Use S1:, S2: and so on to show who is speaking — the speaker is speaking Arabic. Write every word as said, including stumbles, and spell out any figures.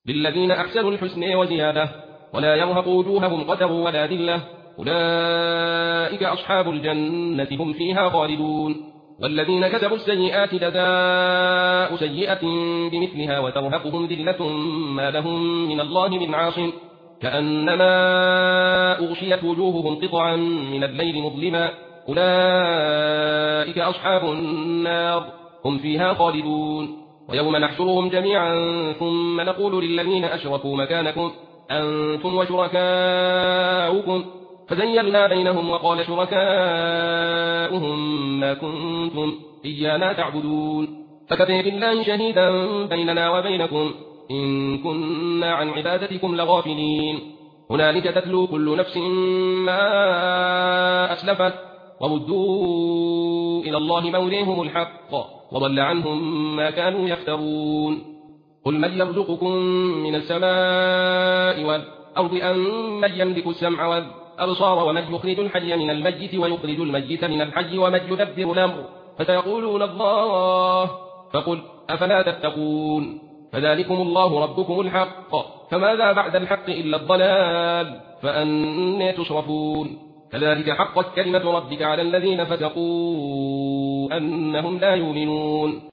S1: للذين أحسنوا الحسنى وزيادة ولا يرهق وجوههم قتر ولا ذلة أولئك أصحاب الجنة هم فيها خالدون والذين كسبوا السيئات جزاء سيئة بمثلها وترهقهم ذلة ما لهم من الله من عاصم كأنما أغشيت وجوههم قطعا من الليل مظلما أولئك أصحاب النار هم فيها خالدون ويوم نحشرهم جميعا ثم نقول للذين أشركوا مكانكم أنتم وشركاؤكم فزيّلنا بينهم وقال شركاؤهم ما كنتم إيانا تعبدون فكفى بالله شهيدا بيننا وبينكم إن كنا عن عبادتكم لغافلين هنالك تتلو كل نفس ما أسلفت وردوا إلى الله موليهم الحق وضل عنهم ما كانوا يفترون قل من يرزقكم من السماء والأرض أم من يملك السمع والأبصار ومن يخرج الحي من الميت ويخرج الميت من الحي ومن يدبر الأمر فسيقولون الله فقل أفلا تتقون فذلكم الله ربكم الحق فماذا بعد الحق إلا الضلال فأنى تصرفون كذلك حقت كلمة ربك على الذين فسقوا أنهم لا يؤمنون